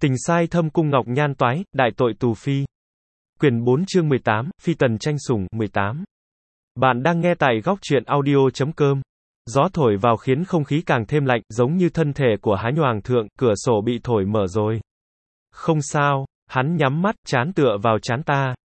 Tình sai thâm cung ngọc nhan toái, đại tội tù phi. Quyển 4 chương 18, Phi tần tranh sủng, 18. Bạn đang nghe tại góc truyện audio.com. Gió thổi vào khiến không khí càng thêm lạnh, giống như thân thể của Há Nhoàng thượng, cửa sổ bị thổi mở rồi. Không sao, hắn nhắm mắt, trán tựa vào trán ta.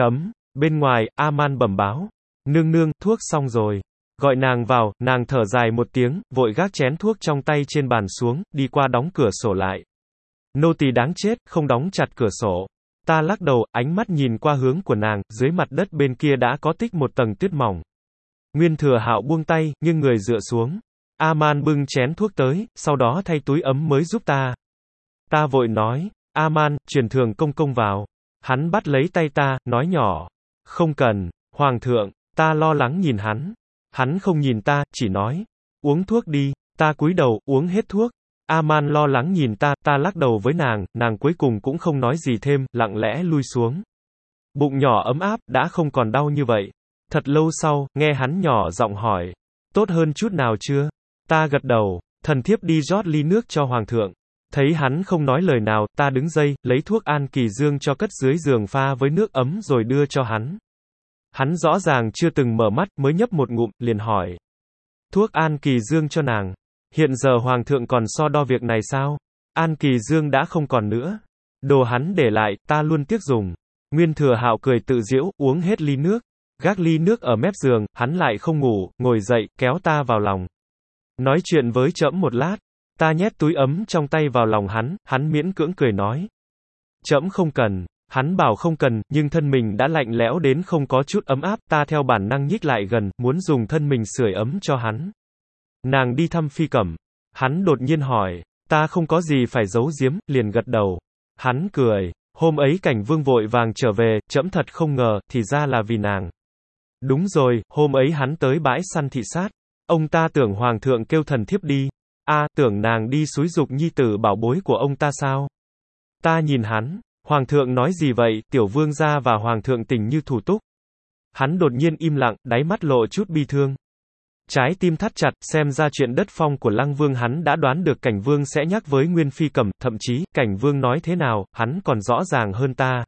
Bên ngoài, A-man bẩm báo. Nương nương, thuốc xong rồi. Gọi nàng vào, nàng thở dài một tiếng, vội gác chén thuốc trong tay trên bàn xuống, đi qua đóng cửa sổ lại. Nô tỳ đáng chết, không đóng chặt cửa sổ. Ta lắc đầu, ánh mắt nhìn qua hướng của nàng, dưới mặt đất bên kia đã có tích một tầng tuyết mỏng. Nguyên Thừa Hạo buông tay, nghiêng người dựa xuống. A-man bưng chén thuốc tới, sau đó thay túi ấm mới giúp ta. Ta vội nói, A-man, truyền Thường công công vào. Hắn bắt lấy tay ta, nói nhỏ. Không cần, Hoàng thượng, ta lo lắng nhìn hắn. Hắn không nhìn ta, chỉ nói. Uống thuốc đi, ta cúi đầu, uống hết thuốc. A-man lo lắng nhìn ta, ta lắc đầu với nàng cuối cùng cũng không nói gì thêm, lặng lẽ lui xuống. Bụng nhỏ ấm áp, đã không còn đau như vậy. Thật lâu sau, nghe hắn nhỏ giọng hỏi. Tốt hơn chút nào chưa? Ta gật đầu, thần thiếp đi rót ly nước cho Hoàng thượng. Thấy hắn không nói lời nào, ta đứng dậy, lấy thuốc An Kỳ Dương cho cất dưới giường pha với nước ấm rồi đưa cho hắn. Hắn rõ ràng chưa từng mở mắt, mới nhấp một ngụm, liền hỏi. Thuốc An Kỳ Dương cho nàng. Hiện giờ Hoàng thượng còn so đo việc này sao? An Kỳ Dương đã không còn nữa. Đồ hắn để lại, ta luôn tiếc dùng. Nguyên Thừa Hạo cười tự giễu, uống hết ly nước. Gác ly nước ở mép giường, hắn lại không ngủ, ngồi dậy, kéo ta vào lòng. Nói chuyện với trẫm một lát. Ta nhét túi ấm trong tay vào lòng hắn miễn cưỡng cười nói. Trẫm không cần. Hắn bảo không cần, nhưng thân mình đã lạnh lẽo đến không có chút ấm áp, ta theo bản năng nhích lại gần, muốn dùng thân mình sưởi ấm cho hắn. Nàng đi thăm Phi Cẩm. Hắn đột nhiên hỏi, ta không có gì phải giấu giếm, liền gật đầu. Hắn cười, hôm ấy Cảnh Vương vội vàng trở về, trẫm thật không ngờ, thì ra là vì nàng. Đúng rồi, hôm ấy hắn tới bãi săn thị sát. Ông ta tưởng Hoàng thượng kêu thần thiếp đi. Tưởng nàng đi xúi giục nhi tử bảo bối của ông ta sao? Ta nhìn hắn. Hoàng thượng nói gì vậy, tiểu vương gia và Hoàng thượng tình như thủ túc. Hắn đột nhiên im lặng, đáy mắt lộ chút bi thương. Trái tim thắt chặt, xem ra chuyện đất phong của Lăng Vương hắn đã đoán được Cảnh Vương sẽ nhắc với Nguyên Phi Cẩm, thậm chí, Cảnh Vương nói thế nào, hắn còn rõ ràng hơn ta.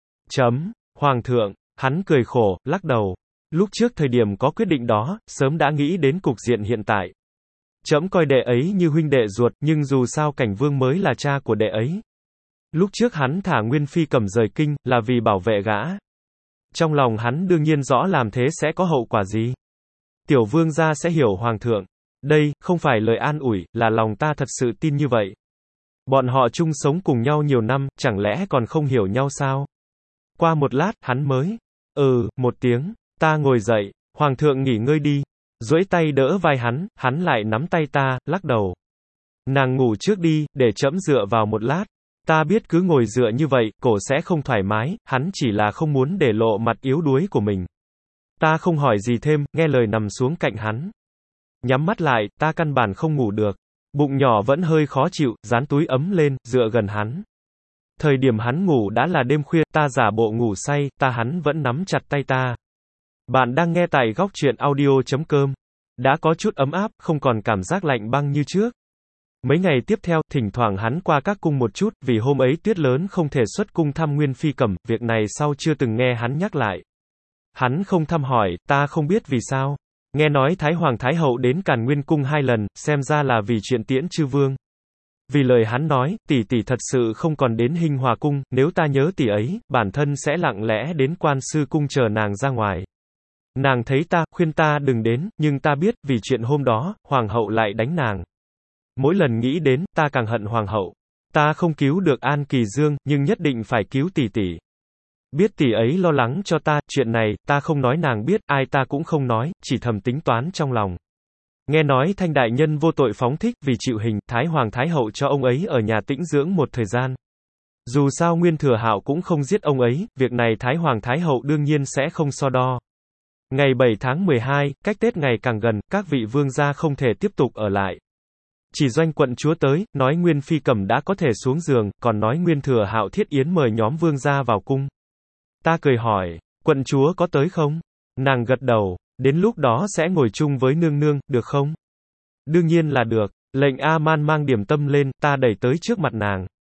Hoàng thượng, hắn cười khổ, lắc đầu. Lúc trước thời điểm có quyết định đó, sớm đã nghĩ đến cục diện hiện tại. Trẫm coi đệ ấy như huynh đệ ruột, nhưng dù sao Cảnh Vương mới là cha của đệ ấy. Lúc trước hắn thả Nguyên Phi Cẩm rời kinh, là vì bảo vệ gã. Trong lòng hắn đương nhiên rõ làm thế sẽ có hậu quả gì. Tiểu vương gia sẽ hiểu Hoàng thượng. Đây, không phải lời an ủi, là lòng ta thật sự tin như vậy. Bọn họ chung sống cùng nhau nhiều năm, chẳng lẽ còn không hiểu nhau sao? Qua một lát, hắn mới. Một tiếng, ta ngồi dậy, Hoàng thượng nghỉ ngơi đi. Duỗi tay đỡ vai hắn lại nắm tay ta, lắc đầu. Nàng ngủ trước đi, để trẫm dựa vào một lát. Ta biết cứ ngồi dựa như vậy, cổ sẽ không thoải mái, hắn chỉ là không muốn để lộ mặt yếu đuối của mình. Ta không hỏi gì thêm, nghe lời nằm xuống cạnh hắn. Nhắm mắt lại, ta căn bản không ngủ được. Bụng nhỏ vẫn hơi khó chịu, dán túi ấm lên, dựa gần hắn. Thời điểm hắn ngủ đã là đêm khuya, ta giả bộ ngủ say, hắn vẫn nắm chặt tay ta. Bạn đang nghe tại góc truyện audio.com. Đã có chút ấm áp, không còn cảm giác lạnh băng như trước. Mấy ngày tiếp theo, thỉnh thoảng hắn qua các cung một chút, vì hôm ấy tuyết lớn không thể xuất cung thăm Nguyên Phi Cẩm, việc này sau chưa từng nghe hắn nhắc lại. Hắn không thăm hỏi, ta không biết vì sao. Nghe nói Thái Hoàng Thái Hậu đến Càn Nguyên Cung 2 lần, xem ra là vì chuyện tiễn chư vương. Vì lời hắn nói, tỷ tỷ thật sự không còn đến Hinh Hòa Cung, nếu ta nhớ tỷ ấy, bản thân sẽ lặng lẽ đến Quan Sư Cung chờ nàng ra ngoài. Nàng thấy ta, khuyên ta đừng đến, nhưng ta biết, vì chuyện hôm đó, Hoàng hậu lại đánh nàng. Mỗi lần nghĩ đến, ta càng hận Hoàng hậu. Ta không cứu được An Kỳ Dương, nhưng nhất định phải cứu tỷ tỷ. Biết tỷ ấy lo lắng cho ta, chuyện này, ta không nói nàng biết, ai ta cũng không nói, chỉ thầm tính toán trong lòng. Nghe nói Thanh đại nhân vô tội phóng thích, vì chịu hình, Thái Hoàng Thái Hậu cho ông ấy ở nhà tĩnh dưỡng một thời gian. Dù sao Nguyên Thừa Hạo cũng không giết ông ấy, việc này Thái Hoàng Thái Hậu đương nhiên sẽ không so đo. Ngày 7 tháng 12, cách Tết ngày càng gần, các vị vương gia không thể tiếp tục ở lại. Chỉ Doanh quận chúa tới, nói Nguyên Phi Cẩm đã có thể xuống giường, còn nói Nguyên Thừa Hạo thiết yến mời nhóm vương gia vào cung. Ta cười hỏi, quận chúa có tới không? Nàng gật đầu, đến lúc đó sẽ ngồi chung với nương nương, được không? Đương nhiên là được, lệnh A-man mang điểm tâm lên, ta đẩy tới trước mặt nàng.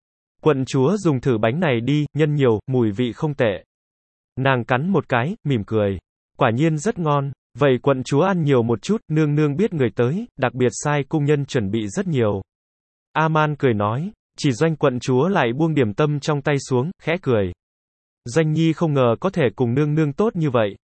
Quận chúa dùng thử bánh này đi, nhân nhiều, mùi vị không tệ. Nàng cắn một cái, mỉm cười. Quả nhiên rất ngon. Vậy quận chúa ăn nhiều một chút, nương nương biết người tới, đặc biệt sai cung nhân chuẩn bị rất nhiều. A-man cười nói. Chỉ Doanh quận chúa lại buông điểm tâm trong tay xuống, khẽ cười. Doanh nhi không ngờ có thể cùng nương nương tốt như vậy.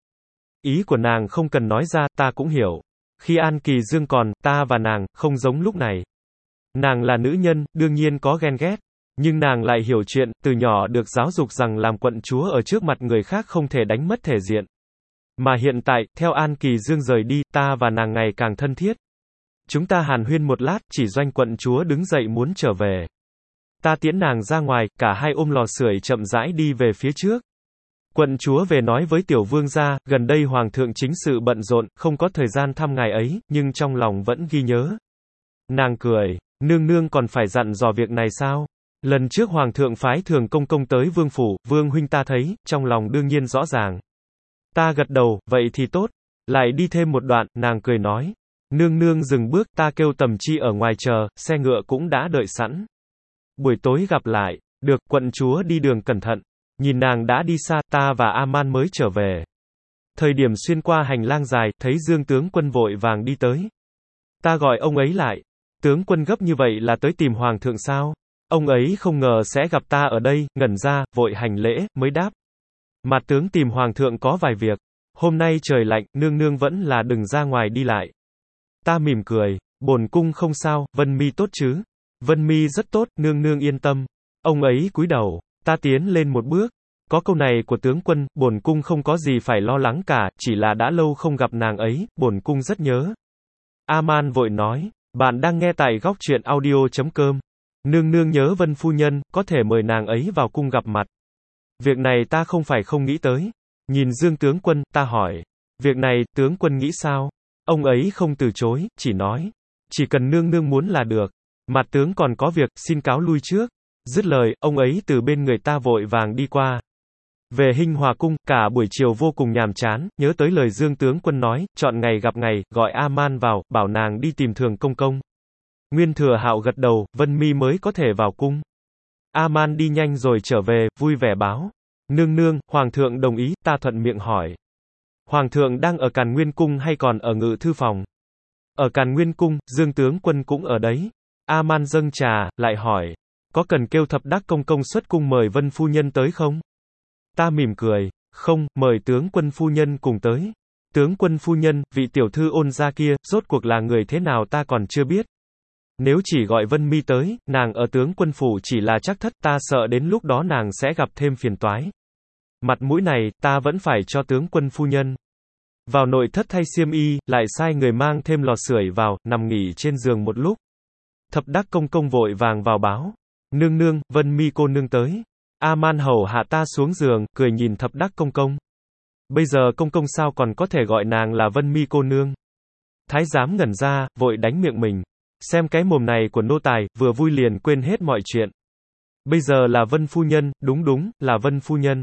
Ý của nàng không cần nói ra, ta cũng hiểu. Khi An Kỳ Dương còn, ta và nàng, không giống lúc này. Nàng là nữ nhân, đương nhiên có ghen ghét. Nhưng nàng lại hiểu chuyện, từ nhỏ được giáo dục rằng làm quận chúa ở trước mặt người khác không thể đánh mất thể diện. Mà hiện tại, theo An Kỳ Dương rời đi, ta và nàng ngày càng thân thiết. Chúng ta hàn huyên một lát, chỉ Doanh quận chúa đứng dậy muốn trở về. Ta tiễn nàng ra ngoài, cả hai ôm lò sưởi chậm rãi đi về phía trước. Quận chúa về nói với tiểu vương gia, gần đây hoàng thượng chính sự bận rộn, không có thời gian thăm ngài ấy, nhưng trong lòng vẫn ghi nhớ. Nàng cười, nương nương còn phải dặn dò việc này sao? Lần trước hoàng thượng phái Thường công công tới vương phủ, vương huynh ta thấy, trong lòng đương nhiên rõ ràng. Ta gật đầu, vậy thì tốt. Lại đi thêm một đoạn, nàng cười nói. Nương nương dừng bước, ta kêu Tầm Chi ở ngoài chờ, xe ngựa cũng đã đợi sẵn. Buổi tối gặp lại. Được, quận chúa đi đường cẩn thận. Nhìn nàng đã đi xa, ta và A-man mới trở về. Thời điểm xuyên qua hành lang dài, thấy Dương tướng quân vội vàng đi tới. Ta gọi ông ấy lại. Tướng quân gấp như vậy là tới tìm hoàng thượng sao? Ông ấy không ngờ sẽ gặp ta ở đây, ngẩn ra, vội hành lễ, mới đáp. Mặt tướng tìm hoàng thượng có vài việc. Hôm nay trời lạnh, nương nương vẫn là đừng ra ngoài đi lại. Ta mỉm cười, bổn cung không sao, Vân Mi tốt chứ? Vân Mi rất tốt, nương nương yên tâm. Ông ấy cúi đầu, ta tiến lên một bước. Có câu này của tướng quân, bổn cung không có gì phải lo lắng cả, chỉ là đã lâu không gặp nàng ấy, bổn cung rất nhớ. A-man vội nói, bạn đang nghe tại góc truyện audio.com. Nương nương nhớ Vân phu nhân, có thể mời nàng ấy vào cung gặp mặt. Việc này ta không phải không nghĩ tới. Nhìn Dương tướng quân, ta hỏi. Việc này, tướng quân nghĩ sao? Ông ấy không từ chối, chỉ nói. Chỉ cần nương nương muốn là được. Mặt tướng còn có việc, xin cáo lui trước. Dứt lời, ông ấy từ bên người ta vội vàng đi qua. Về Hinh Hòa cung, cả buổi chiều vô cùng nhàm chán, nhớ tới lời Dương tướng quân nói, chọn ngày gặp ngày, gọi A-man vào, bảo nàng đi tìm Thường công công. Nguyên Thừa Hạo gật đầu, Vân Mi mới có thể vào cung. A-man đi nhanh rồi trở về, vui vẻ báo. Nương nương, hoàng thượng đồng ý, ta thuận miệng hỏi. Hoàng thượng đang ở Càn Nguyên cung hay còn ở ngự thư phòng? Ở Càn Nguyên cung, Dương tướng quân cũng ở đấy. A-man dâng trà, lại hỏi. Có cần kêu Thập Đắc công công xuất cung mời Vân phu nhân tới không? Ta mỉm cười. Không, mời tướng quân phu nhân cùng tới. Tướng quân phu nhân, vị tiểu thư Ôn gia kia, rốt cuộc là người thế nào ta còn chưa biết. Nếu chỉ gọi Vân Mi tới, nàng ở tướng quân phủ chỉ là trắc thất, ta sợ đến lúc đó nàng sẽ gặp thêm phiền toái. Mặt mũi này, ta vẫn phải cho tướng quân phu nhân. Vào nội thất thay xiêm y, lại sai người mang thêm lò sưởi vào, nằm nghỉ trên giường một lúc. Thập Đắc công công vội vàng vào báo. Nương nương, Vân Mi cô nương tới. A-man hầu hạ ta xuống giường, cười nhìn Thập Đắc công công. Bây giờ công công sao còn có thể gọi nàng là Vân Mi cô nương? Thái giám ngẩn ra, vội đánh miệng mình. Xem cái mồm này của nô tài, vừa vui liền quên hết mọi chuyện. Bây giờ là Vân phu nhân, đúng, là Vân phu nhân.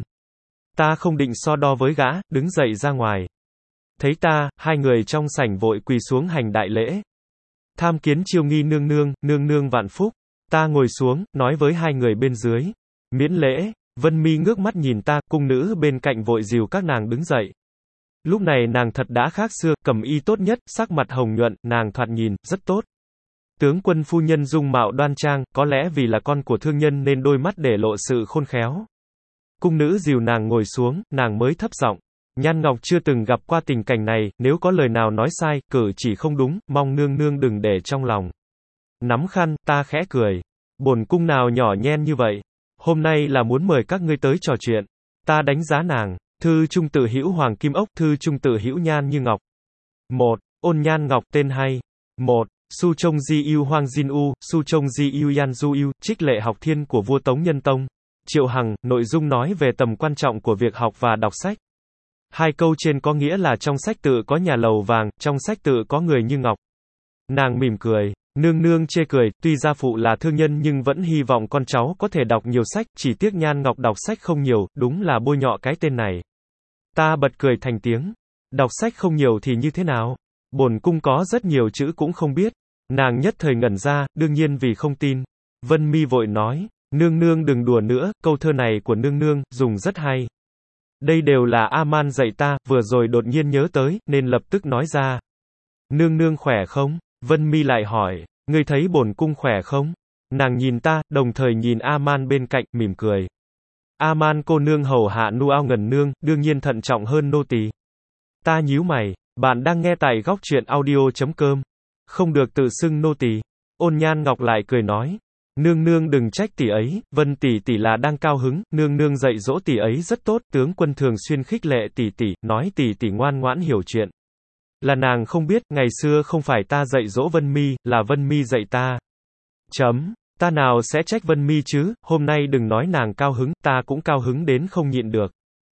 Ta không định so đo với gã, đứng dậy ra ngoài. Thấy ta, hai người trong sảnh vội quỳ xuống hành đại lễ. Tham kiến Chiêu Nghi nương nương vạn phúc. Ta ngồi xuống, nói với hai người bên dưới. Miễn lễ. Vân Mi ngước mắt nhìn ta, cung nữ bên cạnh vội dìu các nàng đứng dậy. Lúc này nàng thật đã khác xưa, cẩm y tốt nhất, sắc mặt hồng nhuận, nàng thoạt nhìn, rất tốt. Tướng quân phu nhân dung mạo đoan trang, có lẽ vì là con của thương nhân nên đôi mắt để lộ sự khôn khéo. Cung nữ dìu nàng ngồi xuống, nàng mới thấp giọng. Nhan Ngọc chưa từng gặp qua tình cảnh này, nếu có lời nào nói sai, cử chỉ không đúng, mong nương nương đừng để trong lòng. Nắm khăn, ta khẽ cười. Bổn cung nào nhỏ nhen như vậy. Hôm nay là muốn mời các ngươi tới trò chuyện. Ta đánh giá nàng. Thư trung tự hữu Hoàng Kim Ốc, thư trung tự hữu Nhan Như Ngọc. 1. Ôn Nhan Ngọc tên hay. 1. Su Trông Di Yêu Hoang Jin U, Su Trông Di Yêu Yan Du Yêu, trích lệ học thiên của vua Tống Nhân Tông. Triệu Hằng, nội dung nói về tầm quan trọng của việc học và đọc sách. Hai câu trên có nghĩa là trong sách tự có nhà lầu vàng, trong sách tự có người như ngọc. Nàng mỉm cười. Nương nương chê cười, tuy gia phụ là thương nhân nhưng vẫn hy vọng con cháu có thể đọc nhiều sách, chỉ tiếc Nhan Ngọc đọc sách không nhiều, đúng là bôi nhọ cái tên này. Ta bật cười thành tiếng. Đọc sách không nhiều thì như thế nào? Bổn cung có rất nhiều chữ cũng không biết. Nàng nhất thời ngẩn ra, đương nhiên vì không tin. Vân Mi vội nói, Nương nương đừng đùa nữa, câu thơ này của nương nương, dùng rất hay. Đây đều là A-man dạy ta, vừa rồi đột nhiên nhớ tới, nên lập tức nói ra. Nương nương khỏe không? Vân Mi lại hỏi, ngươi thấy bổn cung khỏe không? Nàng nhìn ta, đồng thời nhìn A-man bên cạnh, mỉm cười. A-man cô nương hầu hạ nu ao ngần nương, đương nhiên thận trọng hơn nô tỳ. Ta nhíu mày, bạn đang nghe tại góc truyện audio.com. Không được tự xưng nô tỳ. Ôn Nhan Ngọc lại cười nói. Nương nương đừng trách tỷ ấy, Vân tỷ tỷ là đang cao hứng, nương nương dạy dỗ tỷ ấy rất tốt, tướng quân thường xuyên khích lệ tỷ tỷ, nói tỷ tỷ ngoan ngoãn hiểu chuyện. Là nàng không biết, ngày xưa không phải ta dạy dỗ Vân Mi, là Vân Mi dạy ta. Ta nào sẽ trách Vân Mi chứ, hôm nay đừng nói nàng cao hứng, ta cũng cao hứng đến không nhịn được.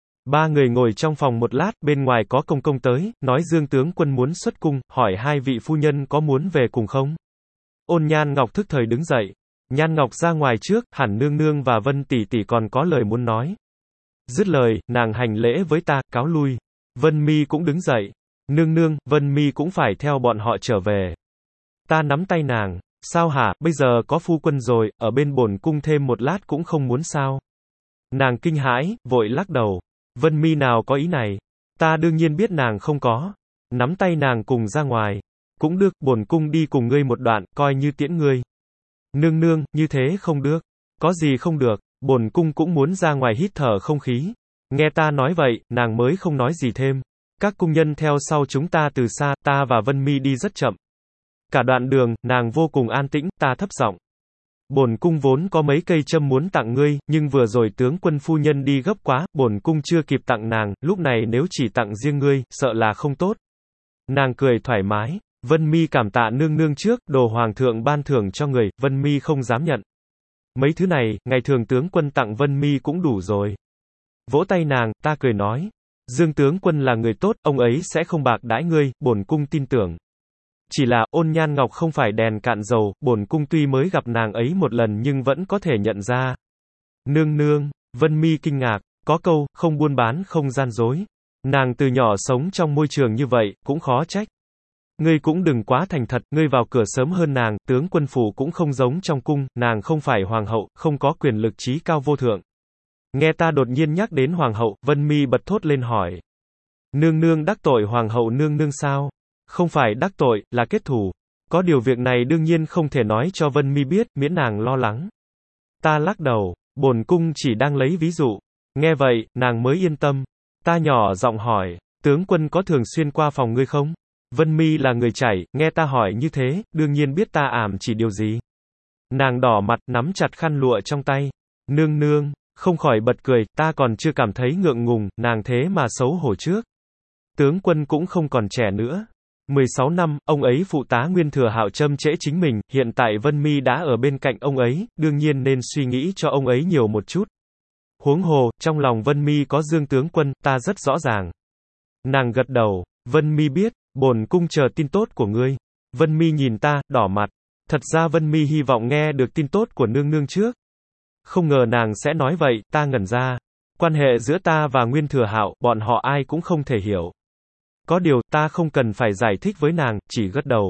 Ba người ngồi trong phòng một lát, bên ngoài có công công tới, nói Dương tướng quân muốn xuất cung, hỏi hai vị phu nhân có muốn về cùng không? Ôn Nhan Ngọc thức thời đứng dậy. Nhan Ngọc ra ngoài trước, hẳn nương nương và Vân tỷ tỷ còn có lời muốn nói. Dứt lời, nàng hành lễ với ta, cáo lui. Vân Mi cũng đứng dậy. Nương nương, Vân Mi cũng phải theo bọn họ trở về. Ta nắm tay nàng. Sao hả, bây giờ có phu quân rồi, ở bên bổn cung thêm một lát cũng không muốn sao? Nàng kinh hãi, vội lắc đầu. Vân Mi nào có ý này. Ta đương nhiên biết nàng không có. Nắm tay nàng cùng ra ngoài. Cũng được, bổn cung đi cùng ngươi một đoạn, coi như tiễn ngươi. Nương nương, như thế không được. Có gì không được, bổn cung cũng muốn ra ngoài hít thở không khí. Nghe ta nói vậy, nàng mới không nói gì thêm. Các cung nhân theo sau chúng ta từ xa, ta và Vân Mi đi rất chậm. Cả đoạn đường, nàng vô cùng an tĩnh, ta thấp giọng. Bổn cung vốn có mấy cây châm muốn tặng ngươi, nhưng vừa rồi tướng quân phu nhân đi gấp quá, bổn cung chưa kịp tặng nàng, lúc này nếu chỉ tặng riêng ngươi, sợ là không tốt. Nàng cười thoải mái. Vân Mi cảm tạ nương nương trước, đồ hoàng thượng ban thưởng cho người, Vân Mi không dám nhận. Mấy thứ này, ngày thường tướng quân tặng Vân Mi cũng đủ rồi. Vỗ tay nàng, ta cười nói. Dương tướng quân là người tốt, ông ấy sẽ không bạc đãi ngươi, bổn cung tin tưởng. Chỉ là, Ôn Nhan Ngọc không phải đèn cạn dầu, bổn cung tuy mới gặp nàng ấy một lần nhưng vẫn có thể nhận ra. Nương nương, Vân Mi kinh ngạc, có câu, không buôn bán không gian dối. Nàng từ nhỏ sống trong môi trường như vậy, cũng khó trách. Ngươi cũng đừng quá thành thật, ngươi vào cửa sớm hơn nàng, tướng quân phủ cũng không giống trong cung, nàng không phải hoàng hậu, không có quyền lực trí cao vô thượng. Nghe ta đột nhiên nhắc đến hoàng hậu, Vân Mi bật thốt lên hỏi. Nương nương đắc tội hoàng hậu nương nương sao? Không phải đắc tội, là kết thù. Có điều việc này đương nhiên không thể nói cho Vân Mi biết, miễn nàng lo lắng. Ta lắc đầu, bổn cung chỉ đang lấy ví dụ. Nghe vậy, nàng mới yên tâm. Ta nhỏ giọng hỏi, tướng quân có thường xuyên qua phòng ngươi không? Vân Mi là người chảy, nghe ta hỏi như thế, đương nhiên biết ta ảm chỉ điều gì. Nàng đỏ mặt, nắm chặt khăn lụa trong tay. Nương nương, không khỏi bật cười, ta còn chưa cảm thấy ngượng ngùng, nàng thế mà xấu hổ trước. Tướng quân cũng không còn trẻ nữa. 16 năm, ông ấy phụ tá Nguyên Thừa Hạo châm trễ chính mình, hiện tại Vân Mi đã ở bên cạnh ông ấy, đương nhiên nên suy nghĩ cho ông ấy nhiều một chút. Huống hồ, trong lòng Vân Mi có Dương tướng quân, ta rất rõ ràng. Nàng gật đầu, Vân Mi biết, bổn cung chờ tin tốt của ngươi. Vân Mi nhìn ta, đỏ mặt. Thật ra Vân Mi hy vọng nghe được tin tốt của nương nương trước. Không ngờ nàng sẽ nói vậy, ta ngẩn ra. Quan hệ giữa ta và Nguyên Thừa Hạo, bọn họ ai cũng không thể hiểu. Có điều, ta không cần phải giải thích với nàng, chỉ gật đầu.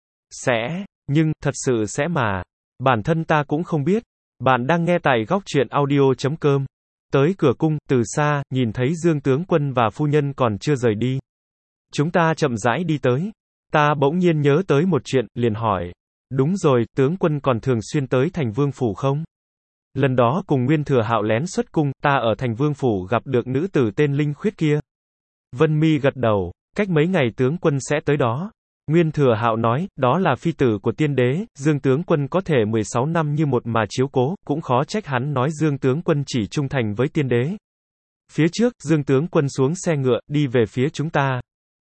Sẽ, nhưng, thật sự sẽ mà. Bản thân ta cũng không biết. Bạn đang nghe tại góc truyện audio.com. Tới cửa cung, từ xa, nhìn thấy Dương tướng quân và phu nhân còn chưa rời đi. Chúng ta chậm rãi đi tới. Ta bỗng nhiên nhớ tới một chuyện, liền hỏi. Đúng rồi, tướng quân còn thường xuyên tới Thành Vương phủ không? Lần đó cùng Nguyên Thừa Hạo lén xuất cung, ta ở Thành Vương phủ gặp được nữ tử tên Linh Khuyết kia. Vân Mi gật đầu, cách mấy ngày tướng quân sẽ tới đó. Nguyên Thừa Hạo nói, đó là phi tử của tiên đế, Dương tướng quân có thể 16 năm như một mà chiếu cố, cũng khó trách hắn nói Dương tướng quân chỉ trung thành với tiên đế. Phía trước, Dương tướng quân xuống xe ngựa, đi về phía chúng ta.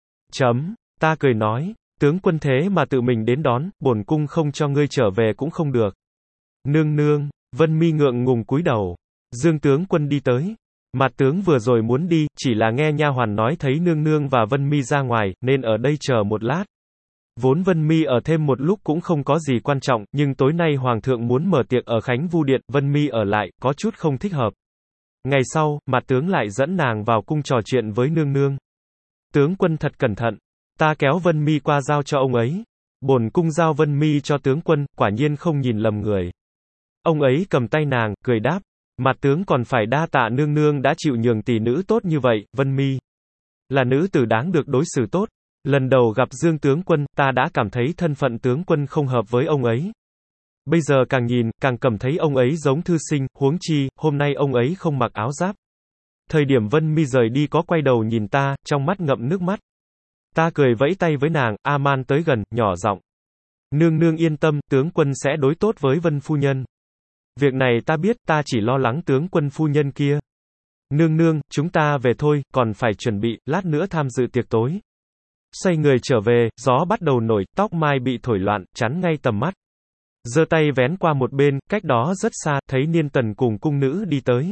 Ta cười nói, tướng quân thế mà tự mình đến đón, bổn cung không cho ngươi trở về cũng không được. Nương nương, Vân Mi ngượng ngùng cúi đầu. Dương tướng quân đi tới. Mặt tướng vừa rồi muốn đi, chỉ là nghe nha hoàn nói thấy nương nương và Vân Mi ra ngoài, nên ở đây chờ một lát. Vốn Vân Mi ở thêm một lúc cũng không có gì quan trọng, nhưng tối nay hoàng thượng muốn mở tiệc ở Khánh Vu Điện, Vân Mi ở lại, có chút không thích hợp. Ngày sau, mặt tướng lại dẫn nàng vào cung trò chuyện với nương nương. Tướng quân thật cẩn thận. Ta kéo Vân Mi qua giao cho ông ấy. Bổn cung giao Vân Mi cho tướng quân, quả nhiên không nhìn lầm người. Ông ấy cầm tay nàng, cười đáp. Mặt tướng còn phải đa tạ nương nương đã chịu nhường tỷ nữ tốt như vậy, Vân Mi. Là nữ tử đáng được đối xử tốt. Lần đầu gặp Dương tướng quân, ta đã cảm thấy thân phận tướng quân không hợp với ông ấy. Bây giờ càng nhìn, càng cảm thấy ông ấy giống thư sinh, huống chi, hôm nay ông ấy không mặc áo giáp. Thời điểm Vân Mi rời đi có quay đầu nhìn ta, trong mắt ngậm nước mắt. Ta cười vẫy tay với nàng, A-man tới gần, nhỏ giọng. Nương nương yên tâm, tướng quân sẽ đối tốt với Vân phu nhân. Việc này ta biết, ta chỉ lo lắng tướng quân phu nhân kia. Nương nương, chúng ta về thôi, còn phải chuẩn bị, lát nữa tham dự tiệc tối. Xoay người trở về, gió bắt đầu nổi, tóc mai bị thổi loạn, chắn ngay tầm mắt. Giơ tay vén qua một bên, cách đó rất xa, thấy Niên Tần cùng cung nữ đi tới.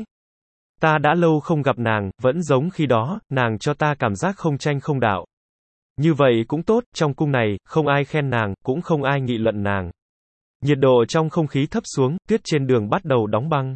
Ta đã lâu không gặp nàng, vẫn giống khi đó, nàng cho ta cảm giác không tranh không đạo. Như vậy cũng tốt, trong cung này, không ai khen nàng, cũng không ai nghị luận nàng. Nhiệt độ trong không khí thấp xuống, tuyết trên đường bắt đầu đóng băng.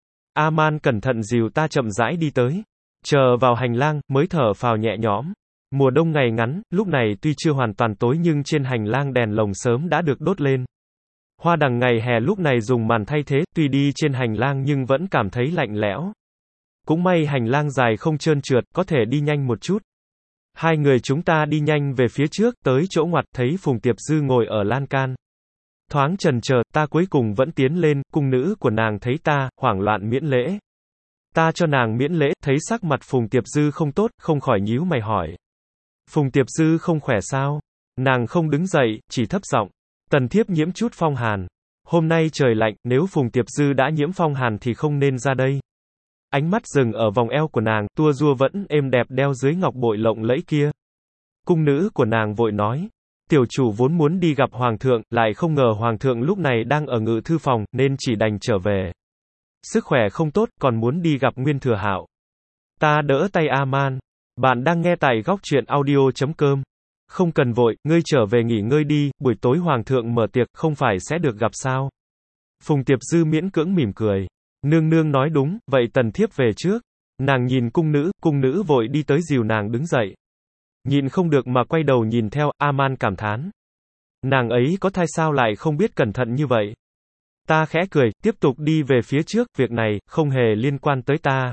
A-man cẩn thận dìu ta chậm rãi đi tới. Chờ vào hành lang, mới thở phào nhẹ nhõm. Mùa đông ngày ngắn, lúc này tuy chưa hoàn toàn tối nhưng trên hành lang đèn lồng sớm đã được đốt lên. Hoa đằng ngày hè lúc này dùng màn thay thế, tuy đi trên hành lang nhưng vẫn cảm thấy lạnh lẽo. Cũng may hành lang dài không trơn trượt, có thể đi nhanh một chút. Hai người chúng ta đi nhanh về phía trước, tới chỗ ngoặt, thấy Phùng Tiệp Dư ngồi ở lan can. Thoáng chần chờ, ta cuối cùng vẫn tiến lên, cung nữ của nàng thấy ta, hoảng loạn miễn lễ. Ta cho nàng miễn lễ, thấy sắc mặt Phùng Tiệp Dư không tốt, không khỏi nhíu mày hỏi. Phùng Tiệp Dư không khỏe sao? Nàng không đứng dậy, chỉ thấp giọng. Tần thiếp nhiễm chút phong hàn. Hôm nay trời lạnh, nếu Phùng Tiệp Dư đã nhiễm phong hàn thì không nên ra đây. Ánh mắt dừng ở vòng eo của nàng, tua rua vẫn êm đẹp đeo dưới ngọc bội lộng lẫy kia. Cung nữ của nàng vội nói. Tiểu chủ vốn muốn đi gặp hoàng thượng, lại không ngờ hoàng thượng lúc này đang ở ngự thư phòng, nên chỉ đành trở về. Sức khỏe không tốt, còn muốn đi gặp Nguyên Thừa Hạo. Ta đỡ tay A-man. Bạn đang nghe tại góc truyện audio.com. Không cần vội, ngươi trở về nghỉ ngơi đi, buổi tối hoàng thượng mở tiệc, không phải sẽ được gặp sao. Phùng Tiệp Dư miễn cưỡng mỉm cười. Nương nương nói đúng, vậy tần thiếp về trước. Nàng nhìn cung nữ vội đi tới dìu nàng đứng dậy. Nhìn không được mà quay đầu nhìn theo, A-man cảm thán. Nàng ấy có thai sao lại không biết cẩn thận như vậy. Ta khẽ cười, tiếp tục đi về phía trước, việc này, không hề liên quan tới ta.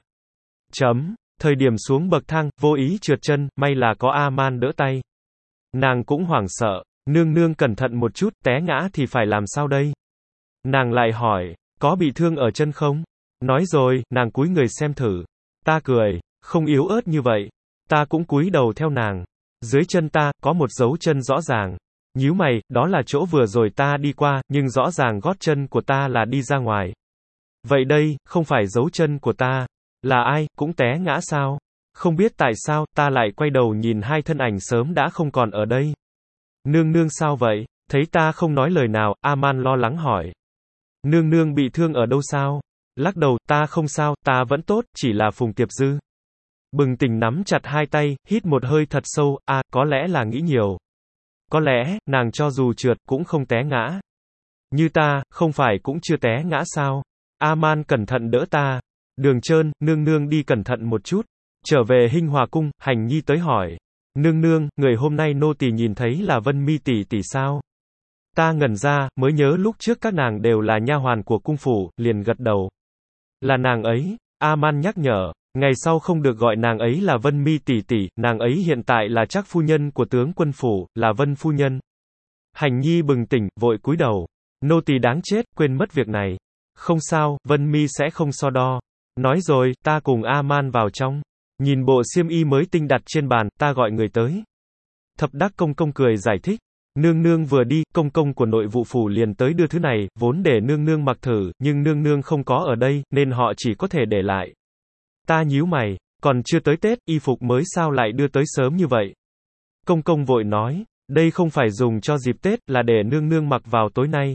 Thời điểm xuống bậc thang, vô ý trượt chân, may là có A-man đỡ tay. Nàng cũng hoảng sợ, nương nương cẩn thận một chút, té ngã thì phải làm sao đây? Nàng lại hỏi, có bị thương ở chân không? Nói rồi, nàng cúi người xem thử. Ta cười, không yếu ớt như vậy. Ta cũng cúi đầu theo nàng. Dưới chân ta, có một dấu chân rõ ràng. Nhíu mày, đó là chỗ vừa rồi ta đi qua, nhưng rõ ràng gót chân của ta là đi ra ngoài. Vậy đây, không phải dấu chân của ta. Là ai, cũng té ngã sao? Không biết tại sao, ta lại quay đầu nhìn hai thân ảnh sớm đã không còn ở đây. Nương nương sao vậy? Thấy ta không nói lời nào, A-man lo lắng hỏi. Nương nương bị thương ở đâu sao? Lắc đầu, ta không sao, ta vẫn tốt, chỉ là Phùng Tiệp Dư. Bừng tỉnh nắm chặt hai tay, hít một hơi thật sâu, có lẽ là nghĩ nhiều. Có lẽ, nàng cho dù trượt, cũng không té ngã. Như ta, không phải cũng chưa té ngã sao? A-man cẩn thận đỡ ta. Đường Trơn, nương nương đi cẩn thận một chút. Trở về Hinh Hòa cung, Hành Nhi tới hỏi. Nương nương, người hôm nay nô tỳ nhìn thấy là Vân Mi tỷ tỷ sao? Ta ngẩn ra, mới nhớ lúc trước các nàng đều là nha hoàn của cung phủ, liền gật đầu. Là nàng ấy, A-man nhắc nhở. Ngày sau không được gọi nàng ấy là Vân Mi tỷ tỷ, nàng ấy hiện tại là Trác phu nhân của tướng quân phủ, là Vân phu nhân. Hành Nhi bừng tỉnh, vội cúi đầu. Nô tỳ đáng chết, quên mất việc này. Không sao, Vân Mi sẽ không so đo. Nói rồi, ta cùng A-man vào trong. Nhìn bộ xiêm y mới tinh đặt trên bàn, ta gọi người tới. Thập Đắc Công Công cười giải thích. Nương nương vừa đi, công công của nội vụ phủ liền tới đưa thứ này, vốn để nương nương mặc thử, nhưng nương nương không có ở đây, nên họ chỉ có thể để lại. Ta nhíu mày, còn chưa tới Tết, y phục mới sao lại đưa tới sớm như vậy? Công công vội nói, đây không phải dùng cho dịp Tết, là để nương nương mặc vào tối nay.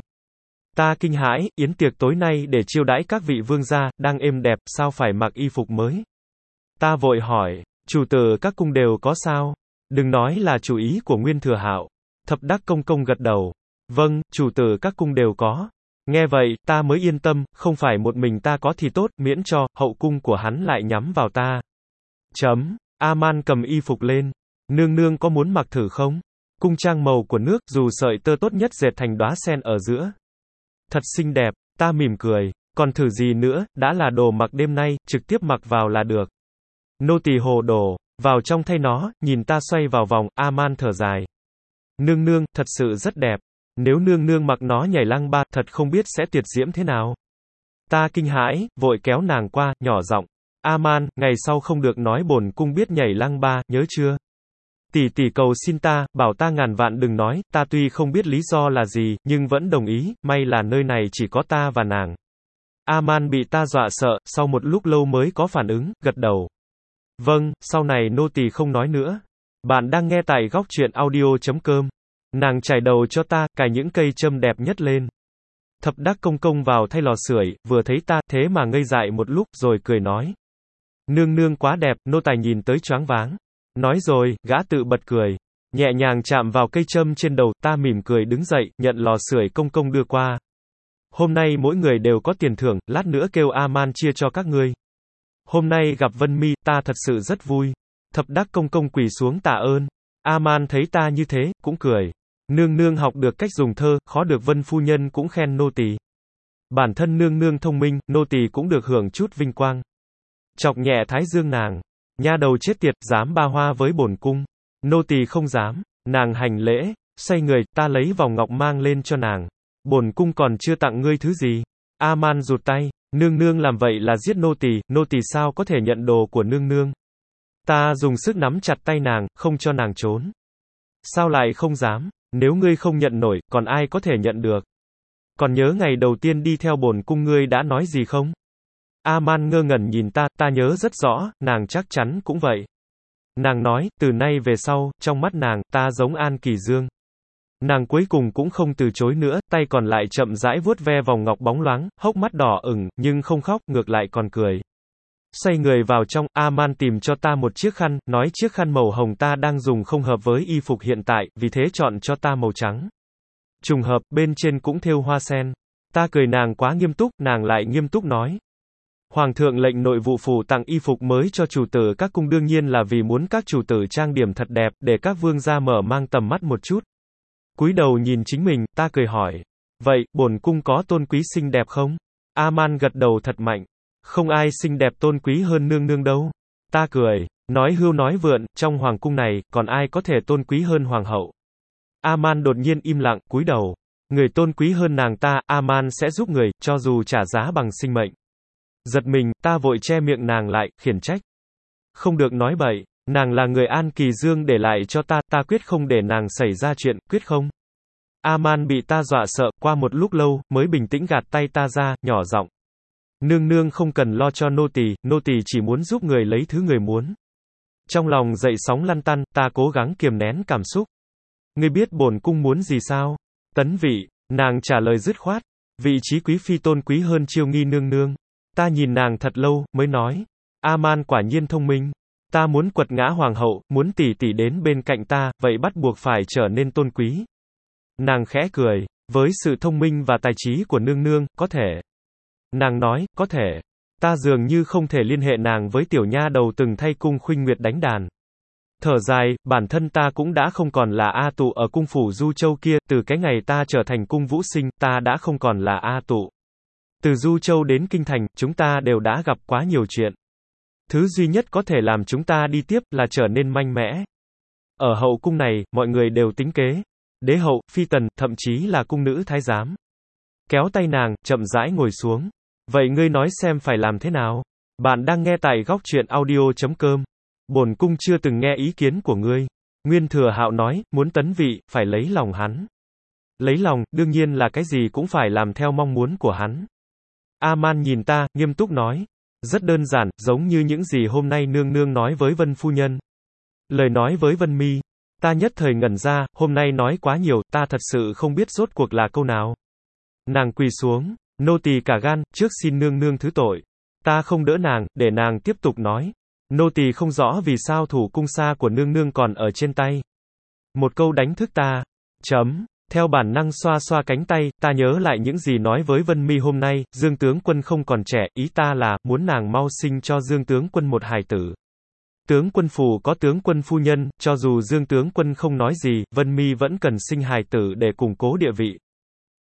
Ta kinh hãi, yến tiệc tối nay để chiêu đãi các vị vương gia, đang êm đẹp, sao phải mặc y phục mới? Ta vội hỏi, chủ tử các cung đều có sao? Đừng nói là chủ ý của Nguyên Thừa Hạo. Thập Đắc Công Công gật đầu. Vâng, chủ tử các cung đều có. Nghe vậy, ta mới yên tâm, không phải một mình ta có thì tốt, miễn cho, hậu cung của hắn lại nhắm vào ta. A-man cầm y phục lên. Nương nương có muốn mặc thử không? Cung trang màu của nước, dù sợi tơ tốt nhất dệt thành đóa sen ở giữa. Thật xinh đẹp. Ta mỉm cười, còn thử gì nữa, đã là đồ mặc đêm nay, trực tiếp mặc vào là được. Nô tỳ hồ đồ, vào trong thay nó, nhìn ta xoay vào vòng, A-man thở dài. Nương nương, thật sự rất đẹp. Nếu nương nương mặc nó nhảy lăng ba, thật không biết sẽ tuyệt diễm thế nào. Ta kinh hãi, vội kéo nàng qua, nhỏ giọng. A-man, ngày sau không được nói bổn cung biết nhảy lăng ba, nhớ chưa? Tỷ tỷ cầu xin ta, bảo ta ngàn vạn đừng nói, ta tuy không biết lý do là gì, nhưng vẫn đồng ý, may là nơi này chỉ có ta và nàng. A-man bị ta dọa sợ, sau một lúc lâu mới có phản ứng, gật đầu. Vâng, sau này nô tỳ không nói nữa. Bạn đang nghe tại góc truyện audio.com. Nàng chải đầu cho ta, cài những cây châm đẹp nhất lên. Thập Đắc Công Công vào thay lò sưởi, vừa thấy ta, thế mà ngây dại một lúc, rồi cười nói. Nương nương quá đẹp, nô tài nhìn tới choáng váng. Nói rồi, gã tự bật cười. Nhẹ nhàng chạm vào cây châm trên đầu, ta mỉm cười đứng dậy, nhận lò sưởi công công đưa qua. Hôm nay mỗi người đều có tiền thưởng, lát nữa kêu A-man chia cho các ngươi. Hôm nay gặp Vân Mi, ta thật sự rất vui. Thập Đắc Công Công quỳ xuống tạ ơn. A-man thấy ta như thế, cũng cười. Nương nương học được cách dùng thơ, khó được Vân phu nhân cũng khen nô tỳ. Bản thân nương nương thông minh, nô tỳ cũng được hưởng chút vinh quang. Chọc nhẹ thái dương nàng. Nha đầu chết tiệt, dám ba hoa với bổn cung. Nô tỳ không dám. Nàng hành lễ, xoay người, ta lấy vòng ngọc mang lên cho nàng. Bổn cung còn chưa tặng ngươi thứ gì. A-man rụt tay. Nương nương làm vậy là giết nô tỳ sao có thể nhận đồ của nương nương. Ta dùng sức nắm chặt tay nàng, không cho nàng trốn. Sao lại không dám, nếu ngươi không nhận nổi, còn ai có thể nhận được. Còn nhớ ngày đầu tiên đi theo bổn cung ngươi đã nói gì không? A-man ngơ ngẩn nhìn ta nhớ rất rõ, nàng chắc chắn cũng vậy. Nàng nói, từ nay về sau, trong mắt nàng, ta giống An Kỳ Dương. Nàng cuối cùng cũng không từ chối nữa, tay còn lại chậm rãi vuốt ve vòng ngọc bóng loáng, hốc mắt đỏ ửng, nhưng không khóc, ngược lại còn cười. Xoay người vào trong, A-man tìm cho ta một chiếc khăn, nói chiếc khăn màu hồng ta đang dùng không hợp với y phục hiện tại, vì thế chọn cho ta màu trắng. Trùng hợp, bên trên cũng thêu hoa sen. Ta cười nàng quá nghiêm túc, nàng lại nghiêm túc nói. Hoàng thượng lệnh nội vụ phủ tặng y phục mới cho chủ tử các cung đương nhiên là vì muốn các chủ tử trang điểm thật đẹp, để các vương gia mở mang tầm mắt một chút. Cúi đầu nhìn chính mình, ta cười hỏi. Vậy, bổn cung có tôn quý xinh đẹp không? A-man gật đầu thật mạnh. Không ai xinh đẹp tôn quý hơn nương nương đâu. Ta cười. Nói hưu nói vượn, trong hoàng cung này, còn ai có thể tôn quý hơn hoàng hậu? A-man đột nhiên im lặng, cúi đầu. Người tôn quý hơn nàng ta, A-man sẽ giúp người, cho dù trả giá bằng sinh mệnh. Giật mình, ta vội che miệng nàng lại, khiển trách. Không được nói bậy, nàng là người An Kỳ Dương để lại cho ta quyết không để nàng xảy ra chuyện, quyết không. A-man bị ta dọa sợ, qua một lúc lâu, mới bình tĩnh gạt tay ta ra, nhỏ giọng. Nương nương không cần lo cho nô tỳ chỉ muốn giúp người lấy thứ người muốn. Trong lòng dậy sóng lăn tăn, ta cố gắng kiềm nén cảm xúc. Ngươi biết bổn cung muốn gì sao? Tấn vị, nàng trả lời dứt khoát. Vị trí quý phi tôn quý hơn Chiêu Nghi nương nương. Ta nhìn nàng thật lâu, mới nói. A-man quả nhiên thông minh. Ta muốn quật ngã hoàng hậu, muốn tỷ tỷ đến bên cạnh ta, vậy bắt buộc phải trở nên tôn quý. Nàng khẽ cười. Với sự thông minh và tài trí của nương nương, có thể. Nàng nói, có thể. Ta dường như không thể liên hệ nàng với tiểu nha đầu từng thay cung Khuynh Nguyệt đánh đàn. Thở dài, bản thân ta cũng đã không còn là A Tụ ở cung phủ Du Châu kia, từ cái ngày ta trở thành cung Vũ Sinh, ta đã không còn là A Tụ. Từ Du Châu đến Kinh Thành, chúng ta đều đã gặp quá nhiều chuyện. Thứ duy nhất có thể làm chúng ta đi tiếp là trở nên mạnh mẽ. Ở hậu cung này, mọi người đều tính kế. Đế hậu, phi tần, thậm chí là cung nữ thái giám. Kéo tay nàng, chậm rãi ngồi xuống. Vậy ngươi nói xem phải làm thế nào? Bạn đang nghe tại góc truyện audio.com. Bổn cung chưa từng nghe ý kiến của ngươi. Nguyên Thừa Hạo nói, muốn tấn vị, phải lấy lòng hắn. Lấy lòng, đương nhiên là cái gì cũng phải làm theo mong muốn của hắn. A-man nhìn ta, nghiêm túc nói. Rất đơn giản, giống như những gì hôm nay nương nương nói với Vân phu nhân. Lời nói với Vân Mi. Ta nhất thời ngẩn ra, hôm nay nói quá nhiều, ta thật sự không biết rốt cuộc là câu nào. Nàng quỳ xuống. Nô tỳ cả gan, trước xin nương nương thứ tội. Ta không đỡ nàng, để nàng tiếp tục nói. Nô tỳ không rõ vì sao thủ cung xa của nương nương còn ở trên tay. Một câu đánh thức ta. Theo bản năng xoa xoa cánh tay, ta nhớ lại những gì nói với Vân Mi hôm nay, Dương tướng quân không còn trẻ, ý ta là, muốn nàng mau sinh cho Dương tướng quân một hài tử. Tướng quân phủ có tướng quân phu nhân, cho dù Dương tướng quân không nói gì, Vân Mi vẫn cần sinh hài tử để củng cố địa vị.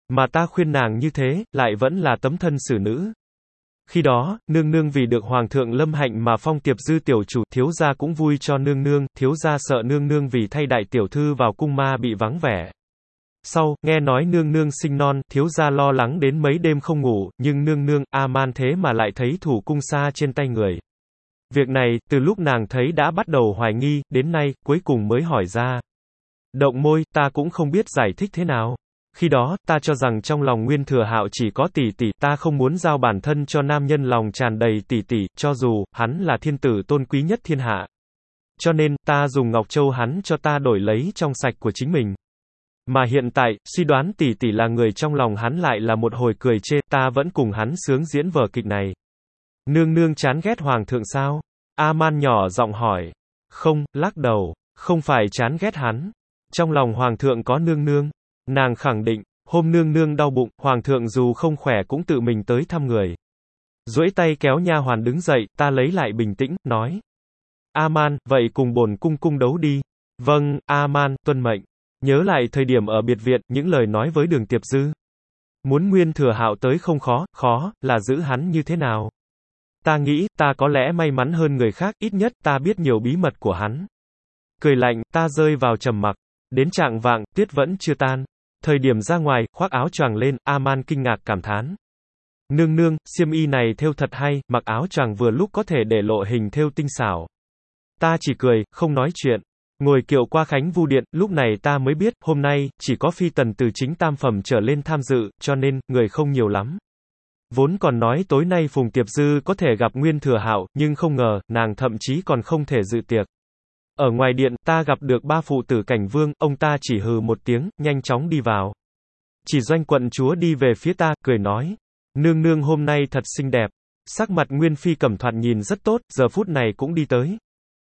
Mà ta khuyên nàng như thế, lại vẫn là tấm thân xử nữ. Khi đó, nương nương vì được hoàng thượng lâm hạnh mà phong Tiệp Dư tiểu chủ, thiếu gia cũng vui cho nương nương, thiếu gia sợ nương nương vì thay đại tiểu thư vào cung ma bị vắng vẻ. Sau, nghe nói nương nương sinh non, thiếu gia lo lắng đến mấy đêm không ngủ, nhưng nương nương, A-man thế mà lại thấy thủ cung sa trên tay người. Việc này, từ lúc nàng thấy đã bắt đầu hoài nghi, đến nay, cuối cùng mới hỏi ra. Động môi, ta cũng không biết giải thích thế nào. Khi đó, ta cho rằng trong lòng Nguyên Thừa Hạo chỉ có tỷ tỷ, ta không muốn giao bản thân cho nam nhân lòng tràn đầy tỷ tỷ, cho dù, hắn là thiên tử tôn quý nhất thiên hạ. Cho nên, ta dùng Ngọc Châu hắn cho ta đổi lấy trong sạch của chính mình. Mà hiện tại, suy đoán tỷ tỷ là người trong lòng hắn lại là một hồi cười chê, ta vẫn cùng hắn sướng diễn vở kịch này. Nương nương chán ghét hoàng thượng sao? A-man nhỏ giọng hỏi. Không, lắc đầu, không phải chán ghét hắn. Trong lòng hoàng thượng có nương nương. Nàng khẳng định, hôm nương nương đau bụng, hoàng thượng dù không khỏe cũng tự mình tới thăm người. Duỗi tay kéo nha hoàn đứng dậy, ta lấy lại bình tĩnh, nói. A-man, vậy cùng bổn cung cung đấu đi. Vâng, A-man, tuân mệnh. Nhớ lại thời điểm ở biệt viện, những lời nói với Đường Tiệp Dư. Muốn Nguyên Thừa Hạo tới không khó, khó, là giữ hắn như thế nào. Ta nghĩ, ta có lẽ may mắn hơn người khác, ít nhất ta biết nhiều bí mật của hắn. Cười lạnh, ta rơi vào trầm mặc. Đến chạng vạng, tuyết vẫn chưa tan. Thời điểm ra ngoài, khoác áo choàng lên, A-man kinh ngạc cảm thán. Nương nương, xiêm y này thêu thật hay, mặc áo choàng vừa lúc có thể để lộ hình thêu tinh xảo. Ta chỉ cười, không nói chuyện. Ngồi kiệu qua Khánh Vu Điện, lúc này ta mới biết, hôm nay, chỉ có phi tần từ chính tam phẩm trở lên tham dự, cho nên, người không nhiều lắm. Vốn còn nói tối nay Phùng Tiệp Dư có thể gặp Nguyên Thừa Hạo, nhưng không ngờ, nàng thậm chí còn không thể dự tiệc. Ở ngoài điện, ta gặp được ba phụ tử Cảnh Vương, ông ta chỉ hừ một tiếng, nhanh chóng đi vào. Chỉ Doanh quận chúa đi về phía ta, cười nói. Nương nương hôm nay thật xinh đẹp. Sắc mặt Nguyên Phi Cẩm thoạt nhìn rất tốt, giờ phút này cũng đi tới.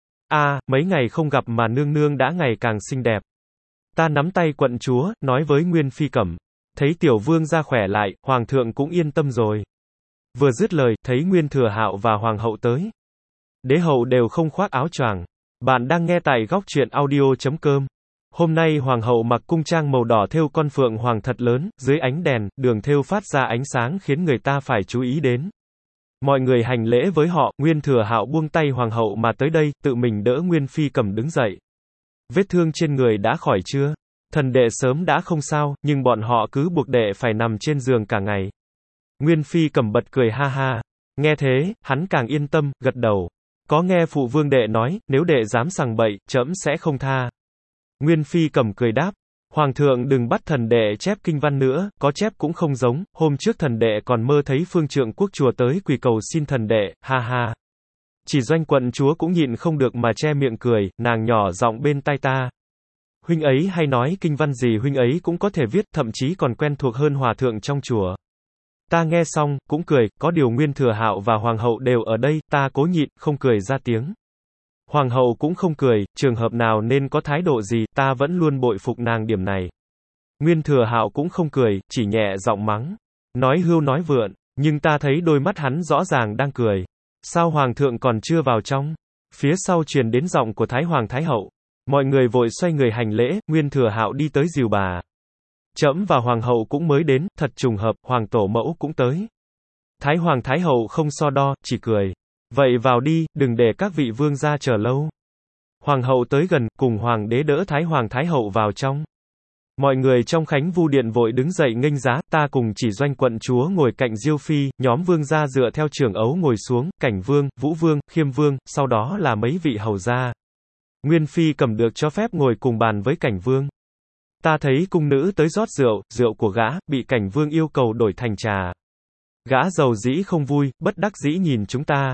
Mấy ngày không gặp mà nương nương đã ngày càng xinh đẹp. Ta nắm tay quận chúa, nói với Nguyên Phi Cẩm. Thấy tiểu vương gia khỏe lại, hoàng thượng cũng yên tâm rồi. Vừa dứt lời, thấy Nguyên Thừa Hạo và hoàng hậu tới. Đế hậu đều không khoác áo choàng. Bạn đang nghe tại góc truyện audio.com. Hôm nay hoàng hậu mặc cung trang màu đỏ thêu con phượng hoàng thật lớn, dưới ánh đèn, đường thêu phát ra ánh sáng khiến người ta phải chú ý đến. Mọi người hành lễ với họ, Nguyên Thừa Hạo buông tay hoàng hậu mà tới đây, tự mình đỡ Nguyên Phi Cẩm đứng dậy. Vết thương trên người đã khỏi chưa? Thần đệ sớm đã không sao, nhưng bọn họ cứ buộc đệ phải nằm trên giường cả ngày. Nguyên Phi Cẩm bật cười ha ha. Nghe thế, hắn càng yên tâm, gật đầu. Có nghe phụ vương đệ nói, nếu đệ dám sằng bậy, trẫm sẽ không tha. Nguyên Phi Cẩm cười đáp. Hoàng thượng đừng bắt thần đệ chép kinh văn nữa, có chép cũng không giống, hôm trước thần đệ còn mơ thấy phương trượng quốc chùa tới quỳ cầu xin thần đệ, ha ha. Chỉ Doanh quận chúa cũng nhịn không được mà che miệng cười, nàng nhỏ giọng bên tai ta. Huynh ấy hay nói kinh văn gì huynh ấy cũng có thể viết, thậm chí còn quen thuộc hơn hòa thượng trong chùa. Ta nghe xong, cũng cười, có điều Nguyên Thừa Hạo và hoàng hậu đều ở đây, ta cố nhịn, không cười ra tiếng. Hoàng hậu cũng không cười, trường hợp nào nên có thái độ gì, ta vẫn luôn bội phục nàng điểm này. Nguyên Thừa Hạo cũng không cười, chỉ nhẹ giọng mắng. Nói hưu nói vượn, nhưng ta thấy đôi mắt hắn rõ ràng đang cười. Sao hoàng thượng còn chưa vào trong? Phía sau truyền đến giọng của Thái Hoàng Thái Hậu. Mọi người vội xoay người hành lễ, Nguyên Thừa Hạo đi tới dìu bà. Trẫm và hoàng hậu cũng mới đến, thật trùng hợp, hoàng tổ mẫu cũng tới. Thái Hoàng Thái Hậu không so đo, chỉ cười. Vậy vào đi, đừng để các vị vương gia chờ lâu. Hoàng hậu tới gần, cùng hoàng đế đỡ Thái Hoàng Thái Hậu vào trong. Mọi người trong Khánh Vu Điện vội đứng dậy nghênh giá, ta cùng Chỉ Doanh quận chúa ngồi cạnh Diêu Phi, nhóm vương gia dựa theo trưởng ấu ngồi xuống, Cảnh Vương, Vũ Vương, Khiêm Vương, sau đó là mấy vị hầu gia. Nguyên Phi Cẩm được cho phép ngồi cùng bàn với Cảnh Vương. Ta thấy cung nữ tới rót rượu, rượu của gã, bị Cảnh Vương yêu cầu đổi thành trà. Gã giàu dĩ không vui, bất đắc dĩ nhìn chúng ta.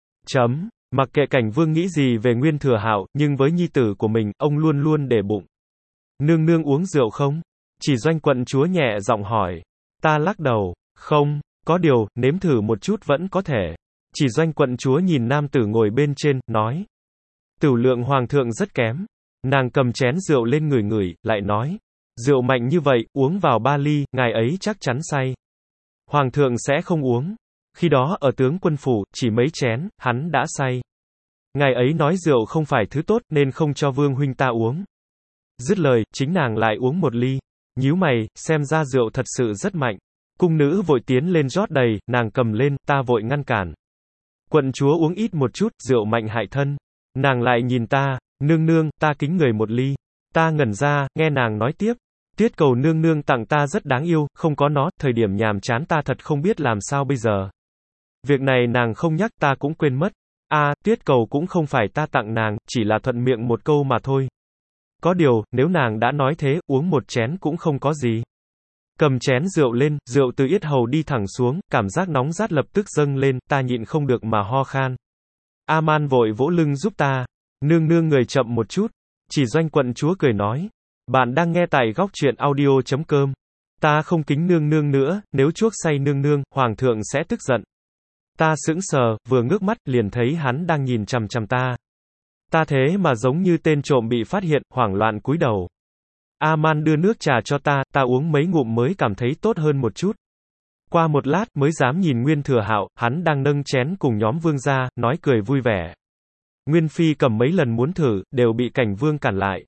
Mặc kệ Cảnh Vương nghĩ gì về Nguyên Thừa Hạo, nhưng với nhi tử của mình, ông luôn luôn để bụng. Nương nương uống rượu không? Chỉ Doanh quận chúa nhẹ giọng hỏi. Ta lắc đầu. Không, có điều, nếm thử một chút vẫn có thể. Chỉ Doanh quận chúa nhìn nam tử ngồi bên trên, nói. Tửu lượng hoàng thượng rất kém. Nàng cầm chén rượu lên ngửi ngửi, lại nói. Rượu mạnh như vậy, uống vào 3 ly, ngài ấy chắc chắn say. Hoàng thượng sẽ không uống. Khi đó ở tướng quân phủ, chỉ mấy chén, hắn đã say. Ngài ấy nói rượu không phải thứ tốt, nên không cho vương huynh ta uống. Dứt lời, chính nàng lại uống 1 ly. Nhíu mày, xem ra rượu thật sự rất mạnh. Cung nữ vội tiến lên rót đầy, nàng cầm lên, ta vội ngăn cản. Quận chúa uống ít một chút, rượu mạnh hại thân. Nàng lại nhìn ta, nương nương, ta kính người một ly. Ta ngẩn ra, nghe nàng nói tiếp. Tuyết cầu nương nương tặng ta rất đáng yêu, không có nó, thời điểm nhàm chán ta thật không biết làm sao bây giờ. Việc này nàng không nhắc ta cũng quên mất. Tuyết cầu cũng không phải ta tặng nàng, chỉ là thuận miệng một câu mà thôi. Có điều, nếu nàng đã nói thế, uống một chén cũng không có gì. Cầm chén rượu lên, rượu từ yết hầu đi thẳng xuống, cảm giác nóng rát lập tức dâng lên, ta nhịn không được mà ho khan. A-man vội vỗ lưng giúp ta. Nương nương người chậm một chút. Chỉ doanh quận chúa cười nói. Bạn đang nghe tại góc truyện audio.com. Ta không kính nương nương nữa, nếu chuốc say nương nương, hoàng thượng sẽ tức giận. Ta sững sờ, vừa ngước mắt, liền thấy hắn đang nhìn chằm chằm ta. Ta thế mà giống như tên trộm bị phát hiện, hoảng loạn cúi đầu. A-man đưa nước trà cho ta uống mấy ngụm mới cảm thấy tốt hơn một chút. Qua một lát, mới dám nhìn Nguyên Thừa Hạo, hắn đang nâng chén cùng nhóm vương gia, nói cười vui vẻ. Nguyên Phi cầm mấy lần muốn thử, đều bị Cảnh Vương cản lại.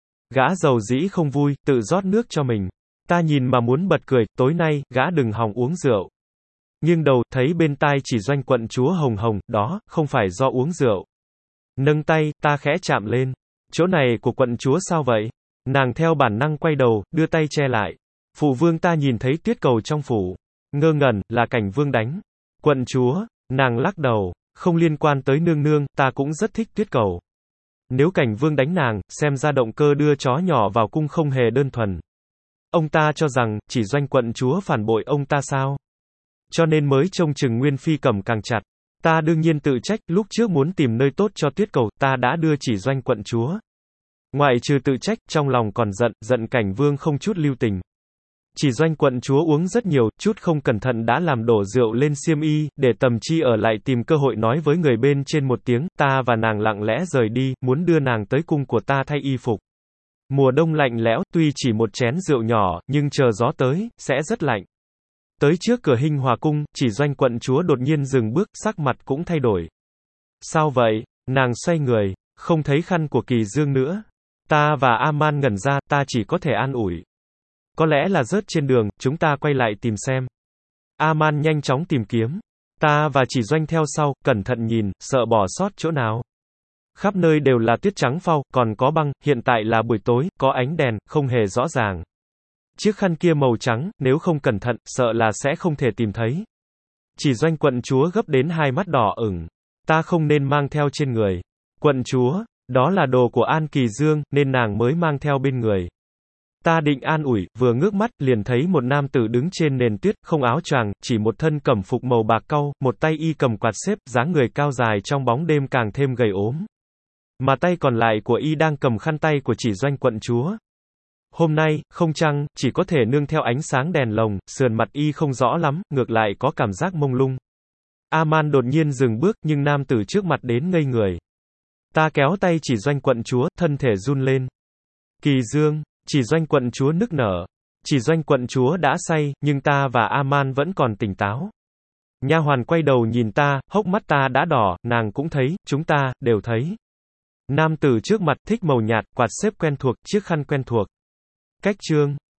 Gã giàu dĩ không vui, tự rót nước cho mình. Ta nhìn mà muốn bật cười, tối nay, gã đừng hòng uống rượu. Nhưng đầu, thấy bên tai chỉ doanh quận chúa hồng hồng, đó, không phải do uống rượu. Nâng tay, ta khẽ chạm lên. Chỗ này của quận chúa sao vậy? Nàng theo bản năng quay đầu, đưa tay che lại. Phụ vương ta nhìn thấy tuyết cầu trong phủ. Ngơ ngẩn, là Cảnh Vương đánh. Quận chúa, nàng lắc đầu. Không liên quan tới nương nương, ta cũng rất thích tuyết cầu. Nếu Cảnh Vương đánh nàng, xem ra động cơ đưa chó nhỏ vào cung không hề đơn thuần. Ông ta cho rằng, chỉ doanh quận chúa phản bội ông ta sao? Cho nên mới trông chừng Nguyên Phi cầm càng chặt. Ta đương nhiên tự trách, lúc trước muốn tìm nơi tốt cho tuyết cầu, ta đã đưa chỉ doanh quận chúa. Ngoại trừ tự trách, trong lòng còn giận Cảnh Vương không chút lưu tình. Chỉ doanh quận chúa uống rất nhiều, chút không cẩn thận đã làm đổ rượu lên xiêm y, để Tầm Chi ở lại tìm cơ hội nói với người bên trên một tiếng, ta và nàng lặng lẽ rời đi, muốn đưa nàng tới cung của ta thay y phục. Mùa đông lạnh lẽo, tuy chỉ một chén rượu nhỏ, nhưng chờ gió tới, sẽ rất lạnh. Tới trước cửa Hinh Hòa cung, chỉ doanh quận chúa đột nhiên dừng bước, sắc mặt cũng thay đổi. Sao vậy? Nàng xoay người, không thấy khăn của Kỳ Dương nữa. Ta và A-man ngẩn ra, ta chỉ có thể an ủi. Có lẽ là rớt trên đường, chúng ta quay lại tìm xem. A-man nhanh chóng tìm kiếm. Ta và chỉ doanh theo sau, cẩn thận nhìn, sợ bỏ sót chỗ nào. Khắp nơi đều là tuyết trắng phau, còn có băng, hiện tại là buổi tối, có ánh đèn, không hề rõ ràng. Chiếc khăn kia màu trắng, nếu không cẩn thận, sợ là sẽ không thể tìm thấy. Chỉ doanh quận chúa gấp đến hai mắt đỏ ửng. Ta không nên mang theo trên người. Quận chúa, đó là đồ của An Kỳ Dương, nên nàng mới mang theo bên người. Ta định an ủi, vừa ngước mắt, liền thấy một nam tử đứng trên nền tuyết, không áo choàng, chỉ một thân cẩm phục màu bạc cau, một tay y cầm quạt xếp, dáng người cao dài trong bóng đêm càng thêm gầy ốm. Mà tay còn lại của y đang cầm khăn tay của chỉ doanh quận chúa. Hôm nay, không trăng, chỉ có thể nương theo ánh sáng đèn lồng, sườn mặt y không rõ lắm, ngược lại có cảm giác mông lung. A-man đột nhiên dừng bước, nhưng nam tử trước mặt đến ngây người. Ta kéo tay chỉ doanh quận chúa, thân thể run lên. Kỳ Dương, chỉ doanh quận chúa nức nở. Chỉ doanh quận chúa đã say, nhưng ta và A-man vẫn còn tỉnh táo. Nha hoàn quay đầu nhìn ta, hốc mắt ta đã đỏ, nàng cũng thấy, chúng ta, đều thấy. Nam tử trước mặt thích màu nhạt, quạt xếp quen thuộc, chiếc khăn quen thuộc. Cách chương